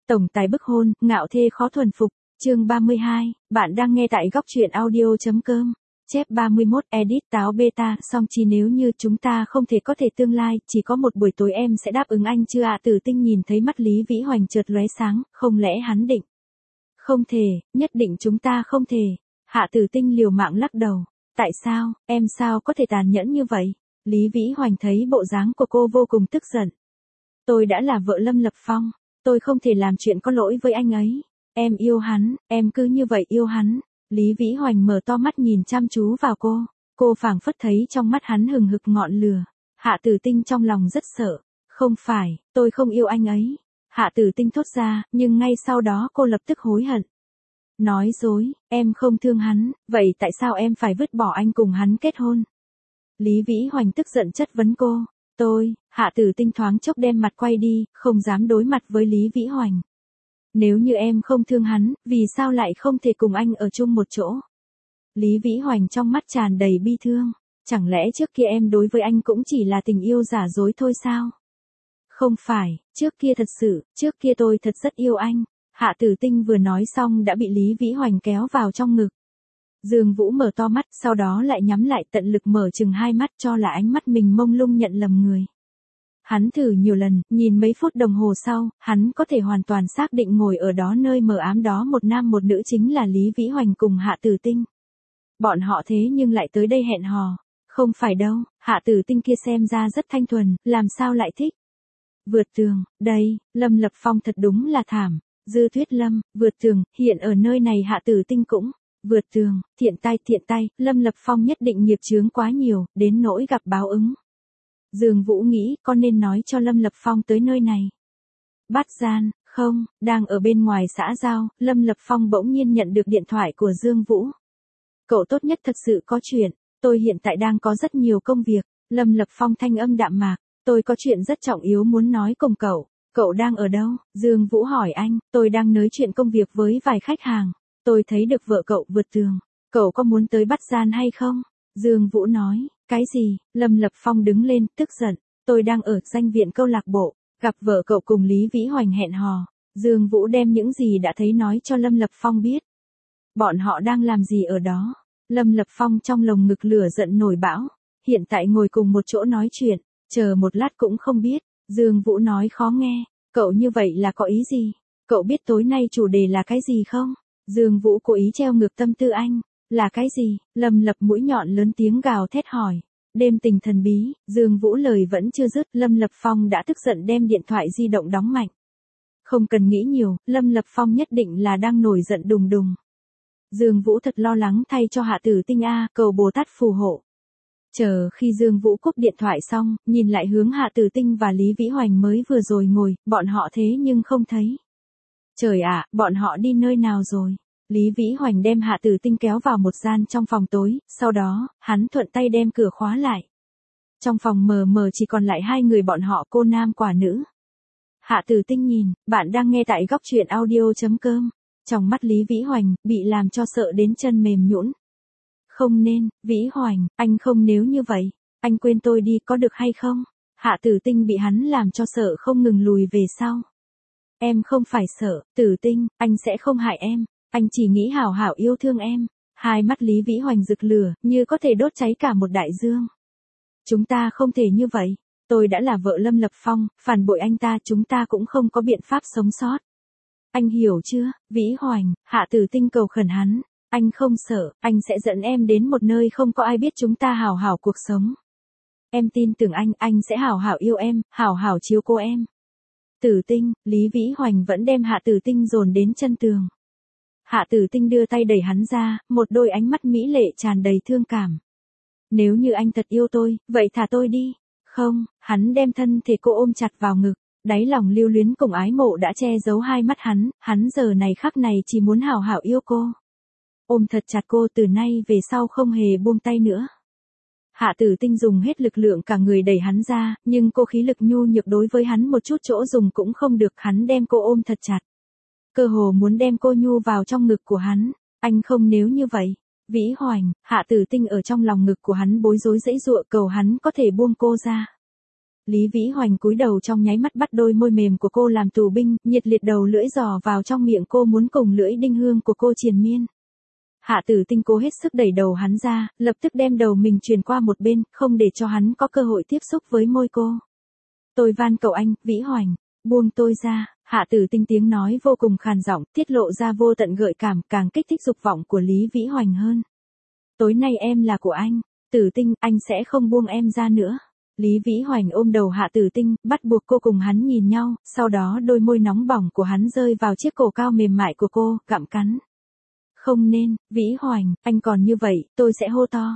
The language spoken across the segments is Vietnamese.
Tổng tài bức hôn, ngạo thê khó thuần phục, chương 32, bạn đang nghe tại góc truyện audio.com. Chép 31, edit táo beta, song chi nếu như chúng ta không thể có thể tương lai, chỉ có một buổi tối em sẽ đáp ứng anh chưa ạ? Tử Tinh nhìn thấy mắt Lý Vĩ Hoành chợt lóe sáng, không lẽ hắn định? Không thể, nhất định chúng ta không thể. Hạ Tử Tinh liều mạng lắc đầu. Tại sao, em sao có thể tàn nhẫn như vậy? Lý Vĩ Hoành thấy bộ dáng của cô vô cùng tức giận. Tôi đã là vợ Lâm Lập Phong, tôi không thể làm chuyện có lỗi với anh ấy. Em yêu hắn, em cứ như vậy yêu hắn. Lý Vĩ Hoành mở to mắt nhìn chăm chú vào cô phảng phất thấy trong mắt hắn hừng hực ngọn lửa. Hạ Tử Tinh trong lòng rất sợ. Không phải, tôi không yêu anh ấy. Hạ Tử Tinh thốt ra, nhưng ngay sau đó cô lập tức hối hận. Nói dối, em không thương hắn, vậy tại sao em phải vứt bỏ anh cùng hắn kết hôn? Lý Vĩ Hoành tức giận chất vấn cô. Hạ Tử Tinh thoáng chốc đem mặt quay đi, không dám đối mặt với Lý Vĩ Hoành. Nếu như em không thương hắn, vì sao lại không thể cùng anh ở chung một chỗ? Lý Vĩ Hoành trong mắt tràn đầy bi thương. Chẳng lẽ trước kia em đối với anh cũng chỉ là tình yêu giả dối thôi sao? Không phải, trước kia tôi thật rất yêu anh. Hạ Tử Tinh vừa nói xong đã bị Lý Vĩ Hoành kéo vào trong ngực. Dương Vũ mở to mắt, sau đó lại nhắm lại, tận lực mở chừng hai mắt cho là ánh mắt mình mông lung nhận lầm người. Hắn thử nhiều lần, nhìn mấy phút đồng hồ sau, hắn có thể hoàn toàn xác định ngồi ở đó nơi mờ ám đó một nam một nữ chính là Lý Vĩ Hoành cùng Hạ Tử Tinh. Bọn họ thế nhưng lại tới đây hẹn hò. Không phải đâu, Hạ Tử Tinh kia xem ra rất thanh thuần, làm sao lại thích. Vượt tường, đây, Lâm Lập Phong thật đúng là thảm. Dư Tuyết Lâm, vượt tường, hiện ở nơi này Hạ Tử Tinh cũng. Vượt tường, thiện tay, Lâm Lập Phong nhất định nghiệp chướng quá nhiều, đến nỗi gặp báo ứng. Dương Vũ nghĩ, con nên nói cho Lâm Lập Phong tới nơi này. Bắt gian, không, đang ở bên ngoài xã giao, Lâm Lập Phong bỗng nhiên nhận được điện thoại của Dương Vũ. Cậu tốt nhất thật sự có chuyện, tôi hiện tại đang có rất nhiều công việc. Lâm Lập Phong thanh âm đạm mạc, tôi có chuyện rất trọng yếu muốn nói cùng cậu. Cậu đang ở đâu? Dương Vũ hỏi anh, tôi đang nói chuyện công việc với vài khách hàng. Tôi thấy được vợ cậu vượt tường. Cậu có muốn tới bắt gian hay không? Dương Vũ nói, cái gì? Lâm Lập Phong đứng lên, tức giận. Tôi đang ở danh viện câu lạc bộ, gặp vợ cậu cùng Lý Vĩ Hoành hẹn hò. Dương Vũ đem những gì đã thấy nói cho Lâm Lập Phong biết. Bọn họ đang làm gì ở đó? Lâm Lập Phong trong lồng ngực lửa giận nổi bão. Hiện tại ngồi cùng một chỗ nói chuyện, chờ một lát cũng không biết. Dương Vũ nói khó nghe, cậu như vậy là có ý gì? Cậu biết tối nay chủ đề là cái gì không? Dương Vũ cố ý treo ngược tâm tư anh. Là cái gì? Lâm Lập mũi nhọn lớn tiếng gào thét hỏi. Đêm tình thần bí, Dương Vũ lời vẫn chưa dứt, Lâm Lập Phong đã tức giận đem điện thoại di động đóng mạnh. Không cần nghĩ nhiều, Lâm Lập Phong nhất định là đang nổi giận đùng đùng. Dương Vũ thật lo lắng thay cho Hạ Tử Tinh a, cầu Bồ Tát phù hộ. Chờ khi Dương Vũ cúp điện thoại xong, nhìn lại hướng Hạ Tử Tinh và Lý Vĩ Hoành mới vừa rồi ngồi, bọn họ thế nhưng không thấy. Trời ạ, bọn họ đi nơi nào rồi? Lý Vĩ Hoành đem Hạ Tử Tinh kéo vào một gian trong phòng tối, sau đó, hắn thuận tay đem cửa khóa lại. Trong phòng mờ mờ chỉ còn lại hai người bọn họ, cô nam quả nữ. Hạ Tử Tinh nhìn, bạn đang nghe tại góc truyện audio.com. Trong mắt Lý Vĩ Hoành, bị làm cho sợ đến chân mềm nhũn. Không nên, Vĩ Hoành, anh không nếu như vậy. Anh quên tôi đi có được hay không? Hạ Tử Tinh bị hắn làm cho sợ không ngừng lùi về sau. Em không phải sợ, Tử Tinh, anh sẽ không hại em. Anh chỉ nghĩ hảo hảo yêu thương em. Hai mắt Lý Vĩ Hoành rực lửa, như có thể đốt cháy cả một đại dương. Chúng ta không thể như vậy. Tôi đã là vợ Lâm Lập Phong, phản bội anh ta chúng ta cũng không có biện pháp sống sót. Anh hiểu chưa, Vĩ Hoành? Hạ Tử Tinh cầu khẩn hắn. Anh không sợ, anh sẽ dẫn em đến một nơi không có ai biết chúng ta hảo hảo cuộc sống. Em tin tưởng anh sẽ hảo hảo yêu em, hảo hảo chiếu cố em. Tử Tinh, Lý Vĩ Hoành vẫn đem Hạ Tử Tinh dồn đến chân tường. Hạ Tử Tinh đưa tay đẩy hắn ra, một đôi ánh mắt mỹ lệ tràn đầy thương cảm. Nếu như anh thật yêu tôi, vậy thả tôi đi. Không, hắn đem thân thể cô ôm chặt vào ngực. Đáy lòng lưu luyến cùng ái mộ đã che giấu hai mắt hắn giờ này khắc này chỉ muốn hảo hảo yêu cô. Ôm thật chặt cô từ nay về sau không hề buông tay nữa. Hạ Tử Tinh dùng hết lực lượng cả người đẩy hắn ra, nhưng cô khí lực nhu nhược đối với hắn một chút chỗ dùng cũng không được, hắn đem cô ôm thật chặt. Cơ hồ muốn đem cô nhu vào trong ngực của hắn. Anh không nếu như vậy. Vĩ Hoành, Hạ Tử Tinh ở trong lòng ngực của hắn bối rối giãy giụa cầu hắn có thể buông cô ra. Lý Vĩ Hoành cúi đầu trong nháy mắt bắt đôi môi mềm của cô làm tù binh, nhiệt liệt đầu lưỡi giò vào trong miệng cô muốn cùng lưỡi đinh hương của cô triền miên. Hạ Tử Tinh cố hết sức đẩy đầu hắn ra, lập tức đem đầu mình truyền qua một bên, không để cho hắn có cơ hội tiếp xúc với môi cô. Tôi van cầu anh, Vĩ Hoành, buông tôi ra. Hạ Tử Tinh tiếng nói vô cùng khàn giọng, tiết lộ ra vô tận gợi cảm, càng kích thích dục vọng của Lý Vĩ Hoành hơn. Tối nay em là của anh, Tử Tinh, anh sẽ không buông em ra nữa. Lý Vĩ Hoành ôm đầu Hạ Tử Tinh, bắt buộc cô cùng hắn nhìn nhau, sau đó đôi môi nóng bỏng của hắn rơi vào chiếc cổ cao mềm mại của cô, gặm cắn. Không nên, Vĩ Hoành, anh còn như vậy, tôi sẽ hô to.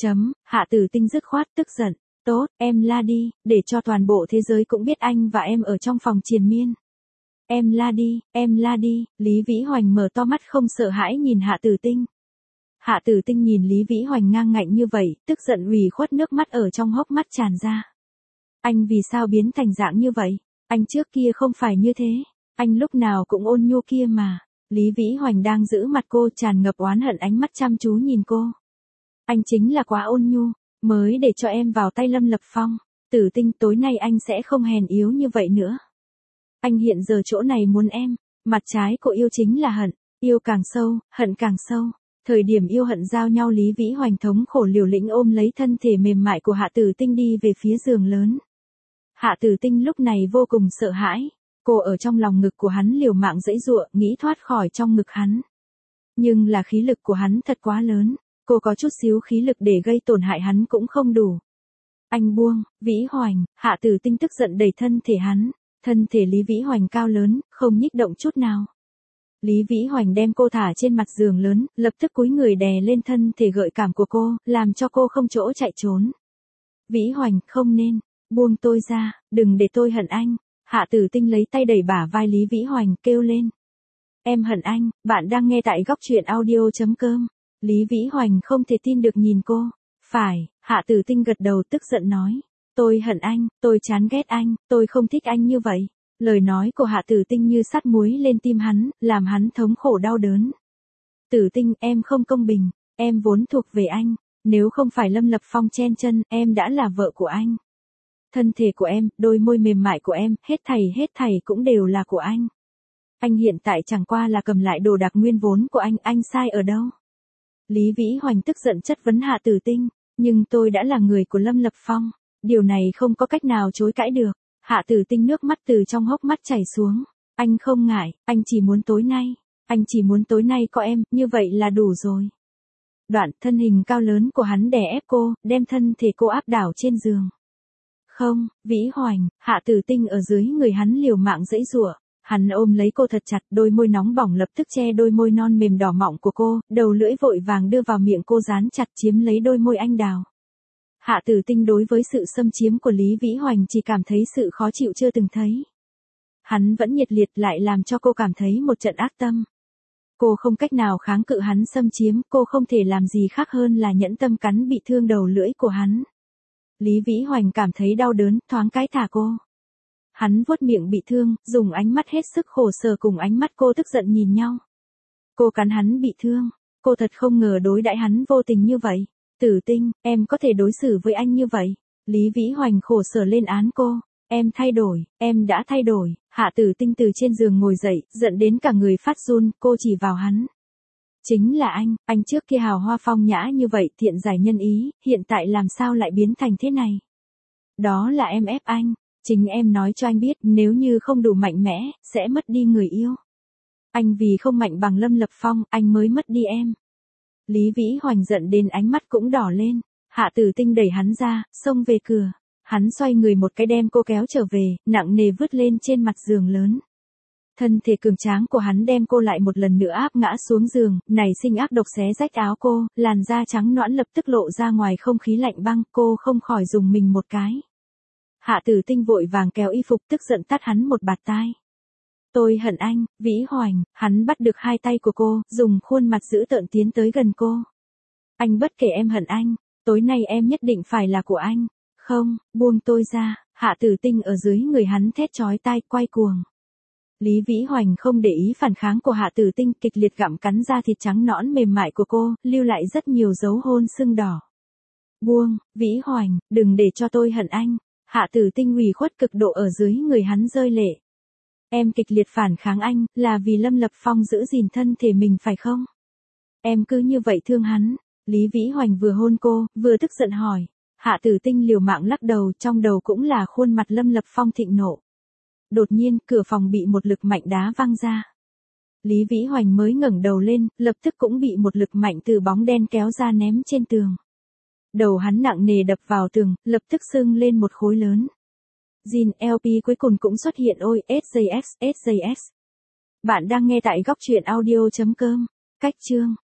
Hạ Tử Tinh dứt khoát tức giận. Tốt, em la đi, để cho toàn bộ thế giới cũng biết anh và em ở trong phòng triền miên. Em la đi, Lý Vĩ Hoành mở to mắt không sợ hãi nhìn Hạ Tử Tinh. Hạ Tử Tinh nhìn Lý Vĩ Hoành ngang ngạnh như vậy, tức giận ủy khuất nước mắt ở trong hốc mắt tràn ra. Anh vì sao biến thành dạng như vậy? Anh trước kia không phải như thế. Anh lúc nào cũng ôn nhu kia mà. Lý Vĩ Hoành đang giữ mặt cô tràn ngập oán hận ánh mắt chăm chú nhìn cô. Anh chính là quá ôn nhu, mới để cho em vào tay Lâm Lập Phong. Tử Tinh, tối nay anh sẽ không hèn yếu như vậy nữa. Anh hiện giờ chỗ này muốn em, mặt trái của yêu chính là hận, yêu càng sâu, hận càng sâu. Thời điểm yêu hận giao nhau Lý Vĩ Hoành thống khổ liều lĩnh ôm lấy thân thể mềm mại của Hạ Tử Tinh đi về phía giường lớn. Hạ Tử Tinh lúc này vô cùng sợ hãi, cô ở trong lòng ngực của hắn liều mạng giãy giụa, nghĩ thoát khỏi trong ngực hắn. Nhưng là khí lực của hắn thật quá lớn, cô có chút xíu khí lực để gây tổn hại hắn cũng không đủ. Anh buông, Vĩ Hoành, Hạ Tử Tinh tức giận đẩy thân thể hắn, thân thể Lý Vĩ Hoành cao lớn, không nhích động chút nào. Lý Vĩ Hoành đem cô thả trên mặt giường lớn, lập tức cúi người đè lên thân thể gợi cảm của cô, làm cho cô không chỗ chạy trốn. Vĩ Hoành, không nên, buông tôi ra, đừng để tôi hận anh. Hạ Tử Tinh lấy tay đẩy bả vai Lý Vĩ Hoành, kêu lên. Em hận anh, bạn đang nghe tại góc truyện audio.com. Lý Vĩ Hoành không thể tin được nhìn cô. Phải, Hạ Tử Tinh gật đầu tức giận nói. Tôi hận anh, tôi chán ghét anh, tôi không thích anh như vậy. Lời nói của Hạ Tử Tinh như sắt muối lên tim hắn, làm hắn thống khổ đau đớn. Tử Tinh, em không công bình, em vốn thuộc về anh, nếu không phải Lâm Lập Phong chen chân, em đã là vợ của anh. Thân thể của em, đôi môi mềm mại của em, hết thảy cũng đều là của anh. Anh hiện tại chẳng qua là cầm lại đồ đạc nguyên vốn của anh sai ở đâu? Lý Vĩ Hoành tức giận chất vấn Hạ Tử Tinh, nhưng tôi đã là người của Lâm Lập Phong, điều này không có cách nào chối cãi được. Hạ Tử Tinh nước mắt từ trong hốc mắt chảy xuống. Anh không ngại, anh chỉ muốn tối nay có em, như vậy là đủ rồi. Đoạn thân hình cao lớn của hắn đè ép cô, đem thân thể cô áp đảo trên giường. Không, Vĩ Hoành, Hạ Tử Tinh ở dưới người hắn liều mạng giãy giụa. Hắn ôm lấy cô thật chặt, đôi môi nóng bỏng lập tức che đôi môi non mềm đỏ mọng của cô, đầu lưỡi vội vàng đưa vào miệng cô dán chặt chiếm lấy đôi môi anh đào. Hạ Tử Tinh đối với sự xâm chiếm của Lý Vĩ Hoành chỉ cảm thấy sự khó chịu chưa từng thấy. Hắn vẫn nhiệt liệt lại làm cho cô cảm thấy một trận ác tâm. Cô không cách nào kháng cự hắn xâm chiếm, cô không thể làm gì khác hơn là nhẫn tâm cắn bị thương đầu lưỡi của hắn. Lý Vĩ Hoành cảm thấy đau đớn, thoáng cái thả cô. Hắn vuốt miệng bị thương, dùng ánh mắt hết sức khổ sở cùng ánh mắt cô tức giận nhìn nhau. Cô cắn hắn bị thương, cô thật không ngờ đối đãi hắn vô tình như vậy. Tử Tinh, em có thể đối xử với anh như vậy. Lý Vĩ Hoành khổ sở lên án cô. Em đã thay đổi. Hạ Tử Tinh từ trên giường ngồi dậy, giận đến cả người phát run, cô chỉ vào hắn. Chính là anh trước kia hào hoa phong nhã như vậy, thiện giải nhân ý, hiện tại làm sao lại biến thành thế này? Đó là em ép anh. Chính em nói cho anh biết, nếu như không đủ mạnh mẽ, sẽ mất đi người yêu. Anh vì không mạnh bằng Lâm Lập Phong, anh mới mất đi em. Lý Vĩ Hoành giận đến ánh mắt cũng đỏ lên. Hạ Tử Tinh đẩy hắn ra, xông về cửa. Hắn xoay người một cái đem cô kéo trở về, nặng nề vứt lên trên mặt giường lớn. Thân thể cường tráng của hắn đem cô lại một lần nữa áp ngã xuống giường, nảy sinh ác độc xé rách áo cô, làn da trắng nõn lập tức lộ ra ngoài không khí lạnh băng, cô không khỏi dùng mình một cái. Hạ Tử Tinh vội vàng kéo y phục tức giận tát hắn một bạt tai. Tôi hận anh, Vĩ Hoành. Hắn bắt được hai tay của cô, dùng khuôn mặt dữ tợn tiến tới gần cô. Anh bất kể em hận anh, tối nay em nhất định phải là của anh. Không, buông tôi ra. Hạ Tử Tinh ở dưới người hắn thét chói tai, quay cuồng. Lý Vĩ Hoành không để ý phản kháng của Hạ Tử Tinh, kịch liệt gặm cắn da thịt trắng nõn mềm mại của cô, lưu lại rất nhiều dấu hôn sưng đỏ. Buông, Vĩ Hoành, đừng để cho tôi hận anh. Hạ Tử Tinh ủy khuất cực độ ở dưới người hắn rơi lệ. Em kịch liệt phản kháng anh, là vì Lâm Lập Phong giữ gìn thân thể mình phải không? Em cứ như vậy thương hắn. Lý Vĩ Hoành vừa hôn cô, vừa tức giận hỏi. Hạ Tử Tinh liều mạng lắc đầu, trong đầu cũng là khuôn mặt Lâm Lập Phong thịnh nộ. Đột nhiên, cửa phòng bị một lực mạnh đá văng ra. Lý Vĩ Hoành mới ngẩng đầu lên, lập tức cũng bị một lực mạnh từ bóng đen kéo ra ném trên tường. Đầu hắn nặng nề đập vào tường, lập tức sưng lên một khối lớn. Zin LP cuối cùng cũng xuất hiện ôi, SJX. Bạn đang nghe tại góc truyện audio.com. Cách chương